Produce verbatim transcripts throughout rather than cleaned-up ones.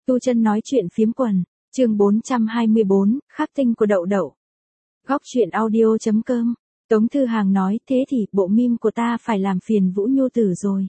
Tu Chân nói chuyện phiếm quần, chương bốn trăm hai mươi bốn, khắc tinh của đậu đậu. Góc truyện audio.com, Tống Thư Hàng nói, thế thì bộ meme của ta phải làm phiền Vũ Nhu Tử rồi.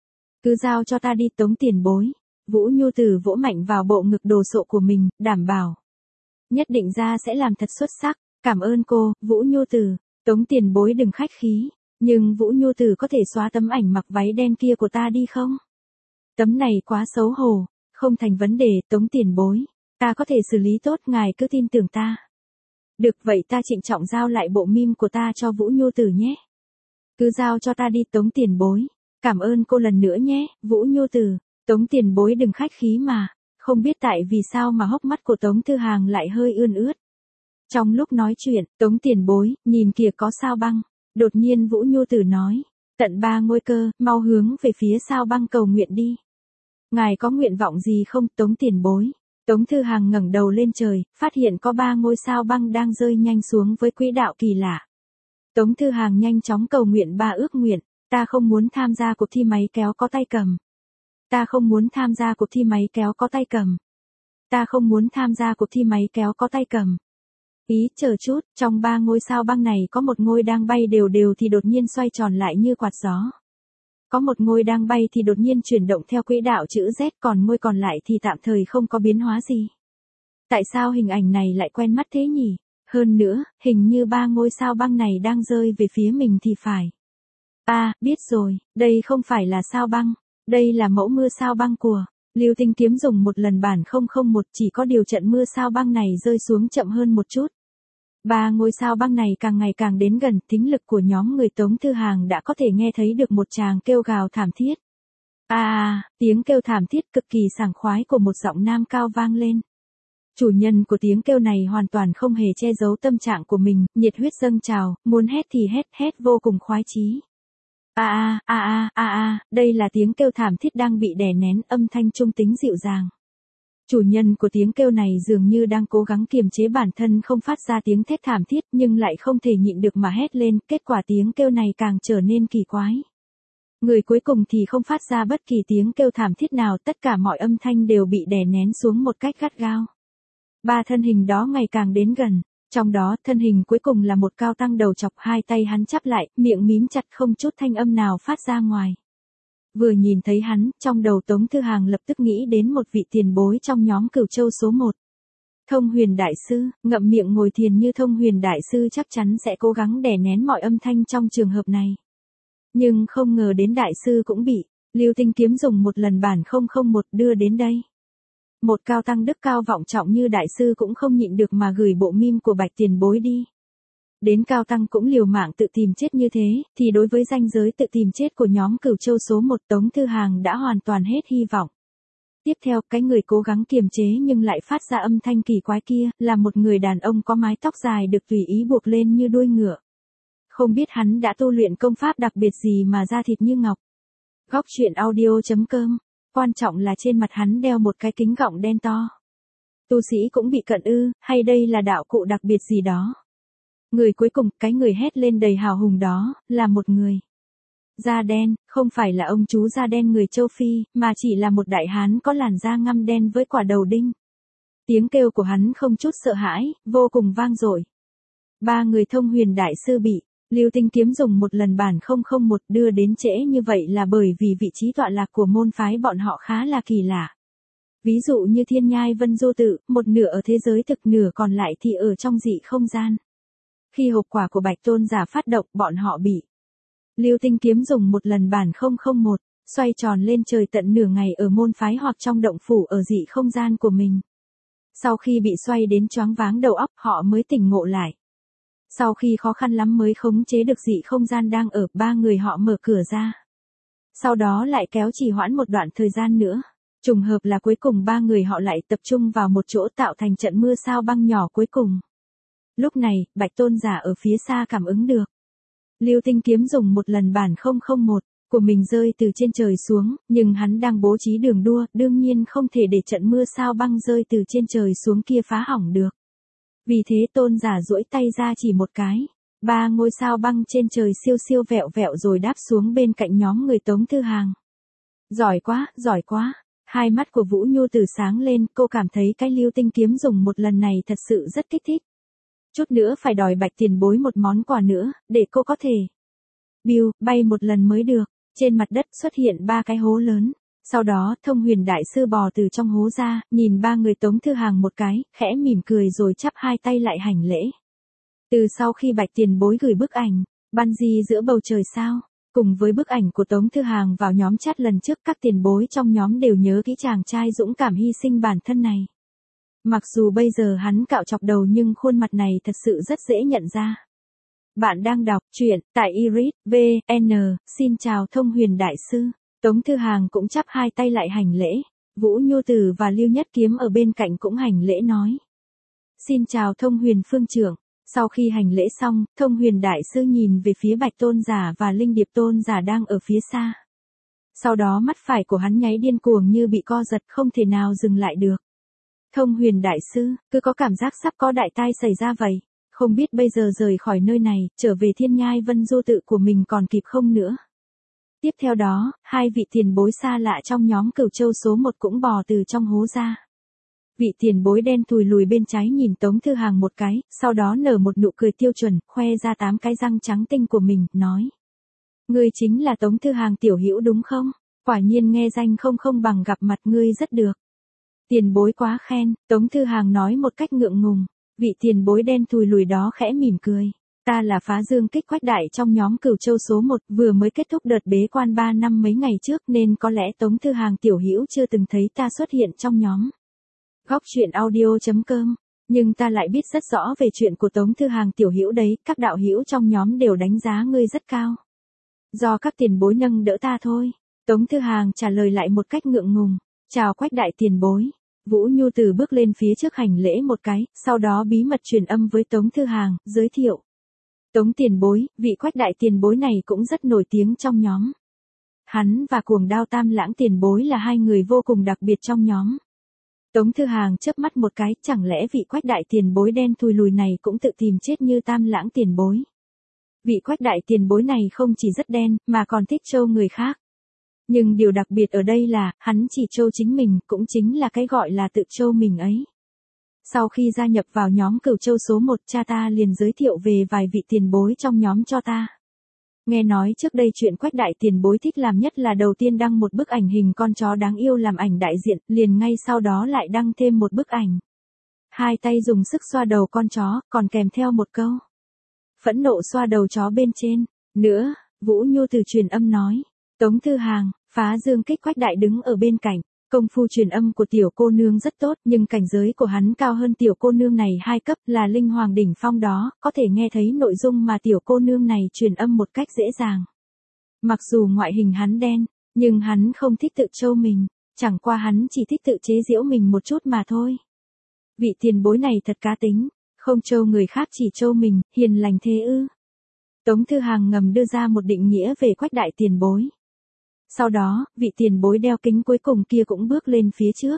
Cứ giao cho ta đi Tống tiền bối. Vũ Nhu Tử vỗ mạnh vào bộ ngực đồ sộ của mình, đảm bảo. Nhất định ra sẽ làm thật xuất sắc, cảm ơn cô, Vũ Nhu Tử. Tống tiền bối đừng khách khí, nhưng Vũ Nhu Tử có thể xóa tấm ảnh mặc váy đen kia của ta đi không? Tấm này quá xấu hổ, không thành vấn đề, Tống tiền bối. Ta có thể xử lý tốt, ngài cứ tin tưởng ta. Được vậy ta trịnh trọng giao lại bộ meme của ta cho Vũ Nhu Tử nhé. Cứ giao cho ta đi Tống tiền bối. Cảm ơn cô lần nữa nhé, Vũ Nhu Tử. Tống tiền bối đừng khách khí mà. Không biết tại vì sao mà hốc mắt của Tống Thư Hàng lại hơi ươn ướt. Trong lúc nói chuyện, Tống tiền bối, nhìn kìa có sao băng. Đột nhiên Vũ Nhu Tử nói. Tận ba ngôi cơ, mau hướng về phía sao băng cầu nguyện đi. Ngài có nguyện vọng gì không, Tống tiền bối? Tống Thư Hàng ngẩng đầu lên trời, phát hiện có ba ngôi sao băng đang rơi nhanh xuống với quỹ đạo kỳ lạ. Tống Thư Hàng nhanh chóng cầu nguyện ba ước nguyện. Ta không muốn tham gia cuộc thi máy kéo có tay cầm. Ta không muốn tham gia cuộc thi máy kéo có tay cầm. Ta không muốn tham gia cuộc thi máy kéo có tay cầm. Ý, chờ chút, trong ba ngôi sao băng này có một ngôi đang bay đều đều thì đột nhiên xoay tròn lại như quạt gió. Có một ngôi đang bay thì đột nhiên chuyển động theo quỹ đạo chữ Z, còn ngôi còn lại thì tạm thời không có biến hóa gì. Tại sao hình ảnh này lại quen mắt thế nhỉ? Hơn nữa, hình như ba ngôi sao băng này đang rơi về phía mình thì phải. À, biết rồi, đây không phải là sao băng. Đây là mẫu mưa sao băng của Lưu Tinh Kiếm dùng một lần bản không không một, chỉ có điều trận mưa sao băng này rơi xuống chậm hơn một chút. Ba ngôi sao băng này càng ngày càng đến gần, thính lực của nhóm người Tống Thư Hàng đã có thể nghe thấy được một tràng kêu gào thảm thiết. À, à, tiếng kêu thảm thiết cực kỳ sảng khoái của một giọng nam cao vang lên. Chủ nhân của tiếng kêu này hoàn toàn không hề che giấu tâm trạng của mình, nhiệt huyết dâng trào, muốn hét thì hét, hét vô cùng khoái chí. A a a a a a, đây là tiếng kêu thảm thiết đang bị đè nén, âm thanh trung tính dịu dàng. Chủ nhân của tiếng kêu này dường như đang cố gắng kiềm chế bản thân không phát ra tiếng thét thảm thiết, nhưng lại không thể nhịn được mà hét lên, kết quả tiếng kêu này càng trở nên kỳ quái. Người cuối cùng thì không phát ra bất kỳ tiếng kêu thảm thiết nào, tất cả mọi âm thanh đều bị đè nén xuống một cách gắt gao. Ba thân hình đó ngày càng đến gần. Trong đó, thân hình cuối cùng là một cao tăng đầu chọc, hai tay hắn chắp lại, miệng mím chặt không chút thanh âm nào phát ra ngoài. Vừa nhìn thấy hắn, trong đầu Tống Thư Hàng lập tức nghĩ đến một vị tiền bối trong nhóm Cửu Châu số một. Thông Huyền Đại Sư, ngậm miệng ngồi thiền như Thông Huyền Đại Sư chắc chắn sẽ cố gắng đè nén mọi âm thanh trong trường hợp này. Nhưng không ngờ đến Đại Sư cũng bị Lưu Tinh Kiếm dùng một lần bản không không một đưa đến đây. Một cao tăng đức cao vọng trọng như Đại Sư cũng không nhịn được mà gửi bộ meme của Bạch tiền bối đi. Đến cao tăng cũng liều mạng tự tìm chết như thế, thì đối với ranh giới tự tìm chết của nhóm Cửu Châu số một, Tống Thư Hàng đã hoàn toàn hết hy vọng. Tiếp theo, cái người cố gắng kiềm chế nhưng lại phát ra âm thanh kỳ quái kia, là một người đàn ông có mái tóc dài được tùy ý buộc lên như đuôi ngựa. Không biết hắn đã tu luyện công pháp đặc biệt gì mà da thịt như ngọc. Góc truyện audio.com. Quan trọng là trên mặt hắn đeo một cái kính gọng đen to. Tu sĩ cũng bị cận ư, hay đây là đạo cụ đặc biệt gì đó? Người cuối cùng, cái người hét lên đầy hào hùng đó, là một người da đen, không phải là ông chú da đen người châu Phi, mà chỉ là một đại hán có làn da ngăm đen với quả đầu đinh. Tiếng kêu của hắn không chút sợ hãi, vô cùng vang dội. Ba người Thông Huyền Đại Sư bị Lưu Tinh Kiếm dùng một lần bản không không một đưa đến trễ như vậy là bởi vì vị trí tọa lạc của môn phái bọn họ khá là kỳ lạ. Ví dụ như Thiên Nhai Vân Du Tự, một nửa ở thế giới thực, nửa còn lại thì ở trong dị không gian. Khi hộp quả của Bạch Tôn giả phát động, bọn họ bị Lưu Tinh Kiếm dùng một lần bản không không một, xoay tròn lên trời tận nửa ngày ở môn phái hoặc trong động phủ ở dị không gian của mình. Sau khi bị xoay đến choáng váng đầu óc, họ mới tỉnh ngộ lại. Sau khi khó khăn lắm mới khống chế được dị không gian đang ở, ba người họ mở cửa ra. Sau đó lại kéo trì hoãn một đoạn thời gian nữa. Trùng hợp là cuối cùng ba người họ lại tập trung vào một chỗ tạo thành trận mưa sao băng nhỏ cuối cùng. Lúc này, Bạch Tôn giả ở phía xa cảm ứng được. Lưu Tinh Kiếm dùng một lần bản không không một của mình rơi từ trên trời xuống, nhưng hắn đang bố trí đường đua, đương nhiên không thể để trận mưa sao băng rơi từ trên trời xuống kia phá hỏng được. Vì thế Tôn giả duỗi tay ra chỉ một cái, ba ngôi sao băng trên trời siêu siêu vẹo vẹo rồi đáp xuống bên cạnh nhóm người Tống Thư Hàng. Giỏi quá, giỏi quá. Hai mắt của Vũ Nhu Tử sáng lên, cô cảm thấy cái lưu tinh kiếm dùng một lần này thật sự rất kích thích. Chút nữa phải đòi Bạch tiền bối một món quà nữa, để cô có thể biu, bay một lần mới được. Trên mặt đất xuất hiện ba cái hố lớn. Sau đó, Thông Huyền Đại Sư bò từ trong hố ra, nhìn ba người Tống Thư Hàng một cái, khẽ mỉm cười rồi chắp hai tay lại hành lễ. Từ sau khi Bạch tiền bối gửi bức ảnh, bungee giữa bầu trời sao, cùng với bức ảnh của Tống Thư Hàng vào nhóm chat lần trước, các tiền bối trong nhóm đều nhớ kỹ chàng trai dũng cảm hy sinh bản thân này. Mặc dù bây giờ hắn cạo chọc đầu nhưng khuôn mặt này thật sự rất dễ nhận ra. Bạn đang đọc truyện tại Iris vê en, xin chào Thông Huyền Đại Sư. Tống Thư Hàng cũng chắp hai tay lại hành lễ, Vũ Nhu Tử và Lưu Nhất Kiếm ở bên cạnh cũng hành lễ nói. Xin chào Thông Huyền Phương trưởng. Sau khi hành lễ xong, Thông Huyền Đại Sư nhìn về phía Bạch Tôn Giả và Linh Điệp Tôn Giả đang ở phía xa. Sau đó mắt phải của hắn nháy điên cuồng như bị co giật, không thể nào dừng lại được. Thông Huyền Đại Sư, cứ có cảm giác sắp có đại tai xảy ra vậy. Không biết bây giờ rời khỏi nơi này, trở về Thiên Nhai Vân Du tự của mình còn kịp không nữa. Tiếp theo đó, hai vị tiền bối xa lạ trong nhóm Cửu Châu số một cũng bò từ trong hố ra. Vị tiền bối đen thùi lùi bên trái nhìn Tống Thư Hàng một cái, sau đó nở một nụ cười tiêu chuẩn, khoe ra tám cái răng trắng tinh của mình, nói. Ngươi chính là Tống Thư Hàng tiểu hữu đúng không? Quả nhiên nghe danh không không bằng gặp mặt ngươi rất được. Tiền bối quá khen, Tống Thư Hàng nói một cách ngượng ngùng. Vị tiền bối đen thùi lùi đó khẽ mỉm cười. Ta là Phá Dương Kích Quách Đại trong nhóm Cửu Châu số một, vừa mới kết thúc đợt bế quan ba năm mấy ngày trước nên có lẽ Tống Thư Hàng tiểu hữu chưa từng thấy ta xuất hiện trong nhóm. Góc truyện audio chấm com, nhưng ta lại biết rất rõ về chuyện của Tống Thư Hàng tiểu hữu đấy, các đạo hữu trong nhóm đều đánh giá ngươi rất cao. Do các tiền bối nâng đỡ ta thôi. Tống Thư Hàng trả lời lại một cách ngượng ngùng. Chào Quách Đại tiền bối. Vũ Nhu Tử bước lên phía trước hành lễ một cái, sau đó bí mật truyền âm với Tống Thư Hàng, giới thiệu. Tống tiền bối, vị Quách Đại tiền bối này cũng rất nổi tiếng trong nhóm. Hắn và Cuồng Đao Tam Lãng tiền bối là hai người vô cùng đặc biệt trong nhóm. Tống Thư Hàng chớp mắt một cái, chẳng lẽ vị Quách Đại tiền bối đen thùi lùi này cũng tự tìm chết như Tam Lãng tiền bối. Vị Quách Đại tiền bối này không chỉ rất đen, mà còn thích trêu người khác. Nhưng điều đặc biệt ở đây là, hắn chỉ trêu chính mình, cũng chính là cái gọi là tự trêu mình ấy. Sau khi gia nhập vào nhóm Cửu Châu số một, cha ta liền giới thiệu về vài vị tiền bối trong nhóm cho ta. Nghe nói trước đây chuyện Quách Đại tiền bối thích làm nhất là đầu tiên đăng một bức ảnh hình con chó đáng yêu làm ảnh đại diện, liền ngay sau đó lại đăng thêm một bức ảnh. Hai tay dùng sức xoa đầu con chó, còn kèm theo một câu. Phẫn nộ xoa đầu chó bên trên. Nữa, Vũ Nhu Từ truyền âm nói. Tống Thư Hàng, Phá Dương Kích Quách Đại đứng ở bên cạnh. Công phu truyền âm của tiểu cô nương rất tốt, nhưng cảnh giới của hắn cao hơn tiểu cô nương này hai cấp, là Linh Hoàng đỉnh phong đó, có thể nghe thấy nội dung mà tiểu cô nương này truyền âm một cách dễ dàng. Mặc dù ngoại hình hắn đen, nhưng hắn không thích tự trêu mình, chẳng qua hắn chỉ thích tự chế giễu mình một chút mà thôi. Vị tiền bối này thật cá tính, không trêu người khác chỉ trêu mình, hiền lành thế ư? Tống Thư Hàng ngầm đưa ra một định nghĩa về Quách Đại tiền bối. Sau đó, vị tiền bối đeo kính cuối cùng kia cũng bước lên phía trước.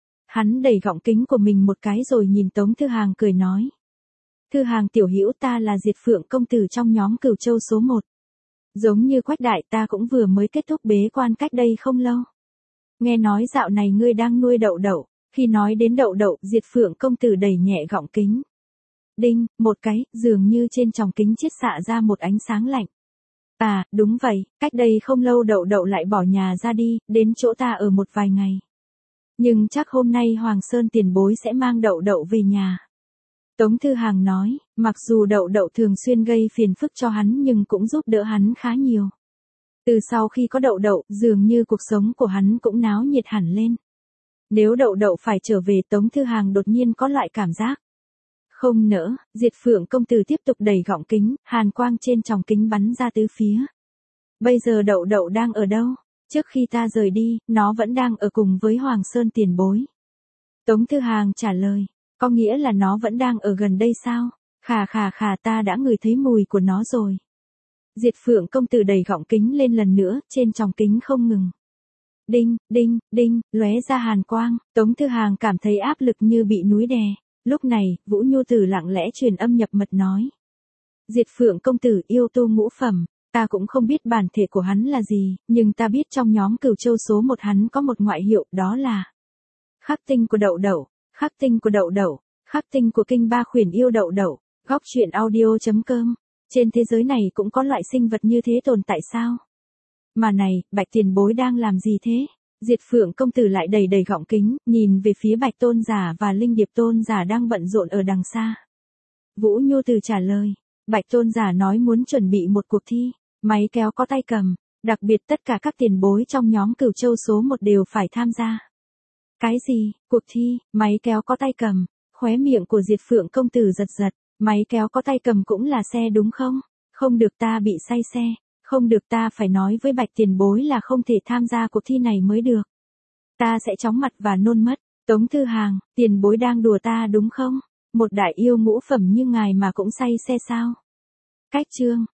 Hắn đẩy gọng kính của mình một cái rồi nhìn Tống Thư Hàng cười nói. Thư Hàng tiểu hữu, ta là Diệt Phượng công tử trong nhóm Cửu Châu số một. Giống như Quách Đại, ta cũng vừa mới kết thúc bế quan cách đây không lâu. Nghe nói dạo này ngươi đang nuôi đậu đậu. Khi nói đến đậu đậu, Diệt Phượng công tử đẩy nhẹ gọng kính. Đinh, một cái, dường như trên tròng kính chiết xạ ra một ánh sáng lạnh. À, đúng vậy, cách đây không lâu đậu đậu lại bỏ nhà ra đi, đến chỗ ta ở một vài ngày. Nhưng chắc hôm nay Hoàng Sơn tiền bối sẽ mang đậu đậu về nhà. Tống Thư Hàng nói, mặc dù đậu đậu thường xuyên gây phiền phức cho hắn nhưng cũng giúp đỡ hắn khá nhiều. Từ sau khi có đậu đậu, dường như cuộc sống của hắn cũng náo nhiệt hẳn lên. Nếu đậu đậu phải trở về, Tống Thư Hàng đột nhiên có loại cảm giác. Không nỡ, Diệt Phượng công tử tiếp tục đẩy gọng kính, hàn quang trên tròng kính bắn ra tứ phía. Bây giờ đậu đậu đang ở đâu? Trước khi ta rời đi, nó vẫn đang ở cùng với Hoàng Sơn tiền bối. Tống Thư Hàng trả lời, có nghĩa là nó vẫn đang ở gần đây sao? Khà khà khà, ta đã ngửi thấy mùi của nó rồi. Diệt Phượng công tử đẩy gọng kính lên lần nữa, trên tròng kính không ngừng. Đinh, đinh, đinh, lóe ra hàn quang, Tống Thư Hàng cảm thấy áp lực như bị núi đè. Lúc này, Vũ Nhu Tử lặng lẽ truyền âm nhập mật nói. Diệt Phượng công tử yêu tu ngũ phẩm, Ta cũng không biết bản thể của hắn là gì, nhưng ta biết trong nhóm Cửu Châu số một hắn có một ngoại hiệu, đó là khắc tinh của đậu đậu, khắc tinh của đậu đậu, khắc tinh của kinh ba khuyển yêu đậu đậu. Góc truyện audio chấm com. Trên thế giới này cũng có loại sinh vật như thế tồn tại sao? Mà này, Bạch tiền bối đang làm gì thế? Diệt Phượng công tử lại đầy đầy gọng kính, nhìn về phía Bạch tôn giả và Linh Điệp tôn giả đang bận rộn ở đằng xa. Vũ Nhu Từ trả lời, Bạch tôn giả nói muốn chuẩn bị một cuộc thi, máy kéo có tay cầm, đặc biệt tất cả các tiền bối trong nhóm Cửu Châu số một đều phải tham gia. Cái gì, cuộc thi, máy kéo có tay cầm? Khóe miệng của Diệt Phượng công tử giật giật, máy kéo có tay cầm cũng là xe đúng không? Không được, ta bị say xe, không được, ta phải nói với Bạch tiền bối là không thể tham gia cuộc thi này mới được. Ta sẽ chóng mặt và nôn mất. Tống Thư Hàng, tiền bối đang đùa ta đúng không? Một đại yêu ngũ phẩm như ngài mà cũng say xe sao? Cách chương